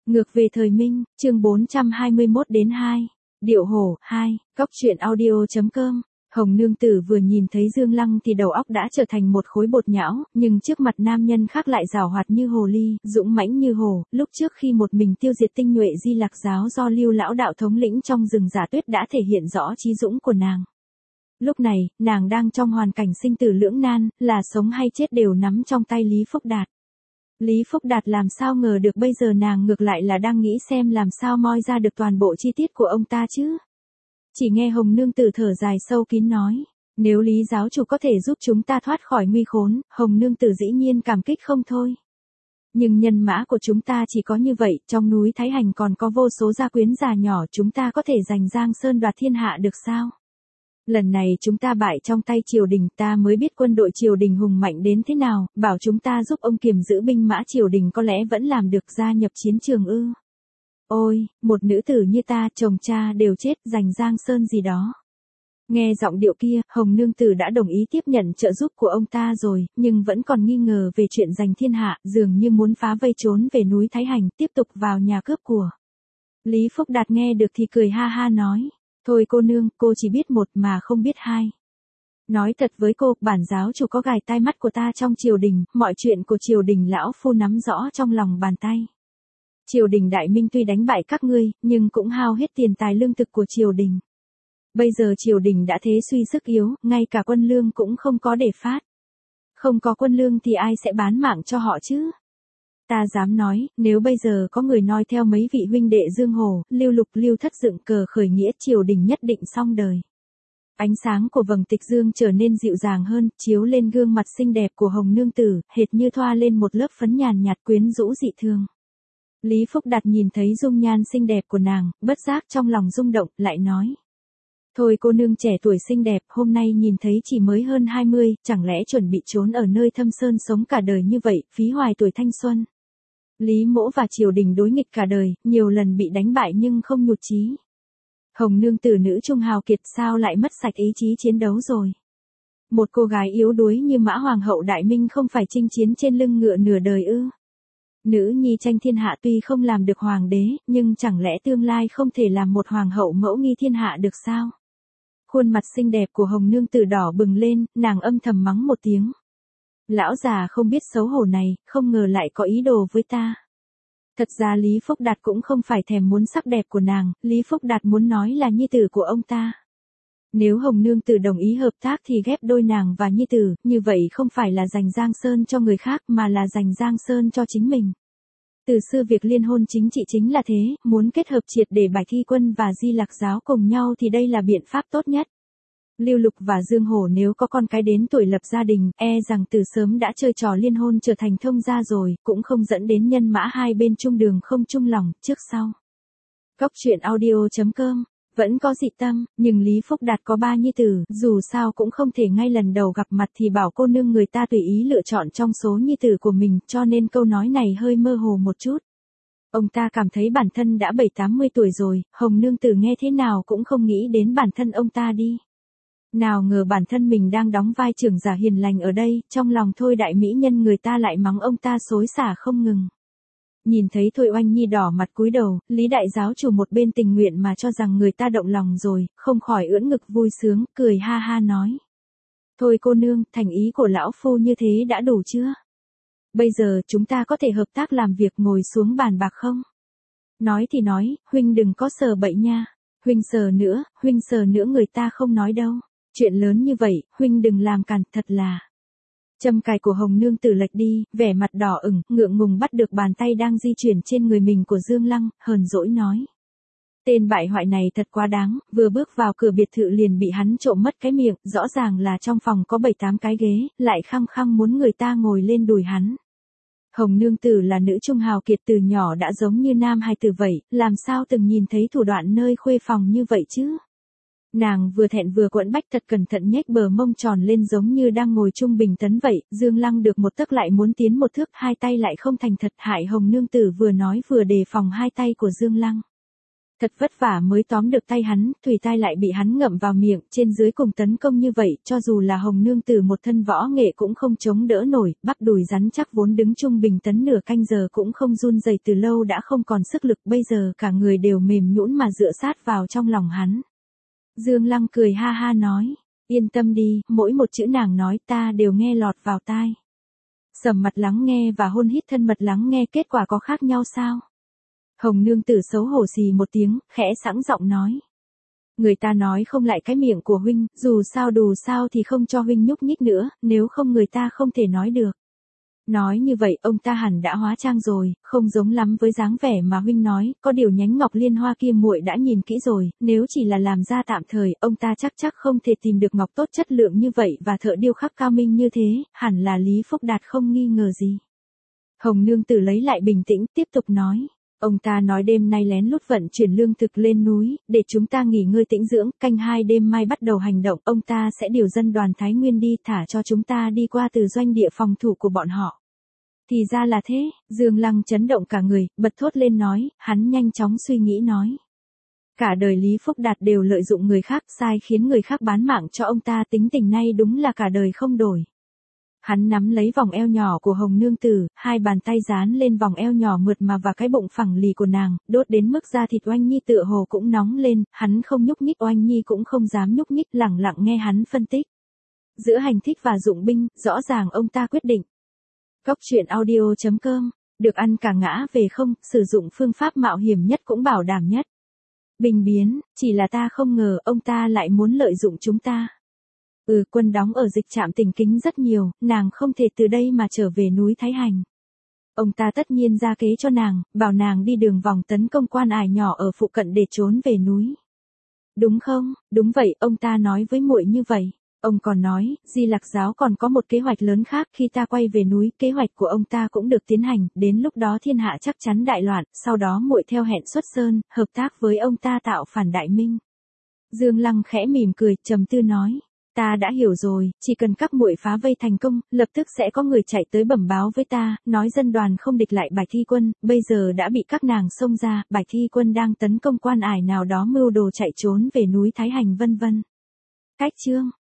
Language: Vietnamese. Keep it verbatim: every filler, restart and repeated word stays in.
Ngược về thời Minh, chương bốn trăm hai mươi mốt đến hai. Điệu hổ, hai, Cóc truyện audio chấm com. Hồng nương tử vừa nhìn thấy Dương Lăng thì đầu óc đã trở thành một khối bột nhão, nhưng trước mặt nam nhân khác lại giàu hoạt như hồ ly, dũng mãnh như hổ. Lúc trước khi một mình tiêu diệt tinh nhuệ Di Lạc giáo do Lưu lão đạo thống lĩnh trong rừng Giả Tuyết đã thể hiện rõ trí dũng của nàng. Lúc này, nàng đang trong hoàn cảnh sinh tử lưỡng nan, là sống hay chết đều nắm trong tay Lý Phúc Đạt. Lý Phúc Đạt làm sao ngờ được bây giờ nàng ngược lại là đang nghĩ xem làm sao moi ra được toàn bộ chi tiết của ông ta chứ. Chỉ nghe Hồng nương tử thở dài sâu kín nói, nếu Lý giáo chủ có thể giúp chúng ta thoát khỏi nguy khốn, Hồng nương tử dĩ nhiên cảm kích không thôi. Nhưng nhân mã của chúng ta chỉ có như vậy, trong núi Thái Hành còn có vô số gia quyến già nhỏ, chúng ta có thể giành Giang Sơn đoạt thiên hạ được sao? Lần này chúng ta bại trong tay triều đình, ta mới biết quân đội triều đình hùng mạnh đến thế nào, bảo chúng ta giúp ông kiềm giữ binh mã triều đình có lẽ vẫn làm được gia nhập chiến trường ư. Ôi, một nữ tử như ta, chồng cha đều chết, giành Giang Sơn gì đó. Nghe giọng điệu kia, Hồng nương tử đã đồng ý tiếp nhận trợ giúp của ông ta rồi, nhưng vẫn còn nghi ngờ về chuyện giành thiên hạ, dường như muốn phá vây trốn về núi Thái Hành, tiếp tục vào nhà cướp của. Lý Phúc Đạt nghe được thì cười ha ha nói. Thôi cô nương, cô chỉ biết một mà không biết hai. Nói thật với cô, bản giáo chủ có gài tai mắt của ta trong triều đình, mọi chuyện của triều đình lão phu nắm rõ trong lòng bàn tay. Triều đình Đại Minh tuy đánh bại các ngươi, nhưng cũng hao hết tiền tài lương thực của triều đình. Bây giờ triều đình đã thế suy sức yếu, ngay cả quân lương cũng không có để phát. Không có quân lương thì ai sẽ bán mạng cho họ chứ? Ta dám nói, nếu bây giờ có người noi theo mấy vị huynh đệ Dương Hồ, Lưu Lục Lưu Thất dựng cờ khởi nghĩa triều đình nhất định xong đời. Ánh sáng của vầng tịch dương trở nên dịu dàng hơn, chiếu lên gương mặt xinh đẹp của Hồng nương tử, hệt như thoa lên một lớp phấn nhàn nhạt quyến rũ dị thương. Lý Phúc Đạt nhìn thấy dung nhan xinh đẹp của nàng, bất giác trong lòng rung động, lại nói. Thôi cô nương trẻ tuổi xinh đẹp, hôm nay nhìn thấy chỉ mới hơn hai mươi, chẳng lẽ chuẩn bị trốn ở nơi thâm sơn sống cả đời như vậy, phí hoài tuổi thanh xuân. Lý Mỗ và triều đình đối nghịch cả đời, nhiều lần bị đánh bại nhưng không nhụt chí. Hồng nương tử nữ trung hào kiệt sao lại mất sạch ý chí chiến đấu rồi. Một cô gái yếu đuối như Mã Hoàng hậu Đại Minh không phải chinh chiến trên lưng ngựa nửa đời ư. Nữ nhi tranh thiên hạ tuy không làm được hoàng đế, nhưng chẳng lẽ tương lai không thể làm một hoàng hậu mẫu nghi thiên hạ được sao? Khuôn mặt xinh đẹp của Hồng nương tử đỏ bừng lên, nàng âm thầm mắng một tiếng. Lão già không biết xấu hổ này, không ngờ lại có ý đồ với ta. Thật ra Lý Phúc Đạt cũng không phải thèm muốn sắc đẹp của nàng, Lý Phúc Đạt muốn nói là nhi tử của ông ta. Nếu Hồng nương tử đồng ý hợp tác thì ghép đôi nàng và nhi tử, như vậy không phải là giành Giang Sơn cho người khác mà là giành Giang Sơn cho chính mình. Từ xưa việc liên hôn chính trị chính là thế, muốn kết hợp triệt để Bạch Hy Quân và Di Lạc giáo cùng nhau thì đây là biện pháp tốt nhất. Lưu Lục và Dương Hổ nếu có con cái đến tuổi lập gia đình, e rằng từ sớm đã chơi trò liên hôn trở thành thông gia rồi, cũng không dẫn đến nhân mã hai bên chung đường không chung lòng, trước sau. Cóc truyện audio chấm com, vẫn có dị tâm, nhưng Lý Phúc Đạt có ba nhi tử, dù sao cũng không thể ngay lần đầu gặp mặt thì bảo cô nương người ta tùy ý lựa chọn trong số nhi tử của mình, cho nên câu nói này hơi mơ hồ một chút. Ông ta cảm thấy bản thân đã bảy tám mươi tuổi rồi, Hồng nương tử nghe thế nào cũng không nghĩ đến bản thân ông ta đi. Nào ngờ bản thân mình đang đóng vai trưởng giả hiền lành ở đây, trong lòng Thôi đại mỹ nhân người ta lại mắng ông ta xối xả không ngừng. Nhìn thấy Thôi Oanh Nhi đỏ mặt cúi đầu, Lý đại giáo chủ một bên tình nguyện mà cho rằng người ta động lòng rồi, không khỏi ưỡn ngực vui sướng, cười ha ha nói. Thôi cô nương, thành ý của lão phu như thế đã đủ chưa? Bây giờ chúng ta có thể hợp tác làm việc ngồi xuống bàn bạc không? Nói thì nói, huynh đừng có sờ bậy nha. Huynh sờ nữa, huynh sờ nữa người ta không nói đâu. Chuyện lớn như vậy, huynh đừng làm càn, thật là. Châm cài của Hồng nương tử lệch đi, vẻ mặt đỏ ửng, ngượng ngùng bắt được bàn tay đang di chuyển trên người mình của Dương Lăng, hờn dỗi nói. Tên bại hoại này thật quá đáng, vừa bước vào cửa biệt thự liền bị hắn trộm mất cái miệng, rõ ràng là trong phòng có bảy tám cái ghế, lại khăng khăng muốn người ta ngồi lên đùi hắn. Hồng nương tử là nữ trung hào kiệt từ nhỏ đã giống như nam hài tử vậy, làm sao từng nhìn thấy thủ đoạn nơi khuê phòng như vậy chứ? Nàng vừa thẹn vừa quẫn bách thật cẩn thận nhếch bờ mông tròn lên giống như đang ngồi trung bình tấn vậy, Dương Lăng được một tấc lại muốn tiến một thước, hai tay lại không thành thật, hại Hồng nương tử vừa nói vừa đề phòng hai tay của Dương Lăng. Thật vất vả mới tóm được tay hắn, thủy tai lại bị hắn ngậm vào miệng, trên dưới cùng tấn công như vậy, cho dù là Hồng nương tử một thân võ nghệ cũng không chống đỡ nổi, bắp đùi rắn chắc vốn đứng trung bình tấn nửa canh giờ cũng không run rẩy từ lâu đã không còn sức lực, bây giờ cả người đều mềm nhũn mà dựa sát vào trong lòng hắn. Dương Lăng cười ha ha nói, yên tâm đi, mỗi một chữ nàng nói ta đều nghe lọt vào tai. Sầm mặt lắng nghe và hôn hít thân mật lắng nghe kết quả có khác nhau sao? Hồng nương tử xấu hổ xì một tiếng, khẽ sẵn giọng nói. Người ta nói không lại cái miệng của huynh, dù sao đủ sao thì không cho huynh nhúc nhích nữa, nếu không người ta không thể nói được. Nói như vậy ông ta hẳn đã hóa trang rồi, không giống lắm với dáng vẻ mà huynh nói, có điều nhánh ngọc liên hoa kia muội đã nhìn kỹ rồi, nếu chỉ là làm ra tạm thời, ông ta chắc chắc không thể tìm được ngọc tốt chất lượng như vậy và thợ điêu khắc cao minh như thế, hẳn là Lý Phúc Đạt không nghi ngờ gì. Hồng nương tử lấy lại bình tĩnh, tiếp tục nói. Ông ta nói đêm nay lén lút vận chuyển lương thực lên núi, để chúng ta nghỉ ngơi tĩnh dưỡng, canh hai đêm mai bắt đầu hành động, ông ta sẽ điều dân đoàn Thái Nguyên đi thả cho chúng ta đi qua từ doanh địa phòng thủ của bọn họ. Thì ra là thế, Dương Lăng chấn động cả người, bật thốt lên nói, hắn nhanh chóng suy nghĩ nói. Cả đời Lý Phúc Đạt đều lợi dụng người khác, sai khiến người khác bán mạng cho ông ta, tính tình nay đúng là cả đời không đổi. Hắn nắm lấy vòng eo nhỏ của Hồng nương tử, hai bàn tay dán lên vòng eo nhỏ mượt mà và cái bụng phẳng lì của nàng, đốt đến mức da thịt Oanh Nhi tựa hồ cũng nóng lên, hắn không nhúc nhích, Oanh Nhi cũng không dám nhúc nhích, lẳng lặng nghe hắn phân tích. Giữa hành thích và dụng binh, rõ ràng ông ta quyết định. Cốc truyện audio chấm com, được ăn cả ngã về không, sử dụng phương pháp mạo hiểm nhất cũng bảo đảm nhất. Bình biến, chỉ là ta không ngờ ông ta lại muốn lợi dụng chúng ta. Ừ, quân đóng ở dịch trạm Tỉnh Kính rất nhiều, nàng không thể từ đây mà trở về núi Thái Hành. Ông ta tất nhiên ra kế cho nàng, bảo nàng đi đường vòng tấn công quan ải nhỏ ở phụ cận để trốn về núi. Đúng không? Đúng vậy, ông ta nói với muội như vậy. Ông còn nói, Di Lặc giáo còn có một kế hoạch lớn khác, khi ta quay về núi, kế hoạch của ông ta cũng được tiến hành, đến lúc đó thiên hạ chắc chắn đại loạn, sau đó muội theo hẹn xuất sơn, hợp tác với ông ta tạo phản đại minh. Dương Lăng khẽ mỉm cười, trầm tư nói. Ta đã hiểu rồi, chỉ cần các muội phá vây thành công, lập tức sẽ có người chạy tới bẩm báo với ta, nói dân đoàn không địch lại Bạch Thi Quân, bây giờ đã bị các nàng xông ra, Bạch Thi Quân đang tấn công quan ải nào đó mưu đồ chạy trốn về núi Thái Hành vân vân. Cách chương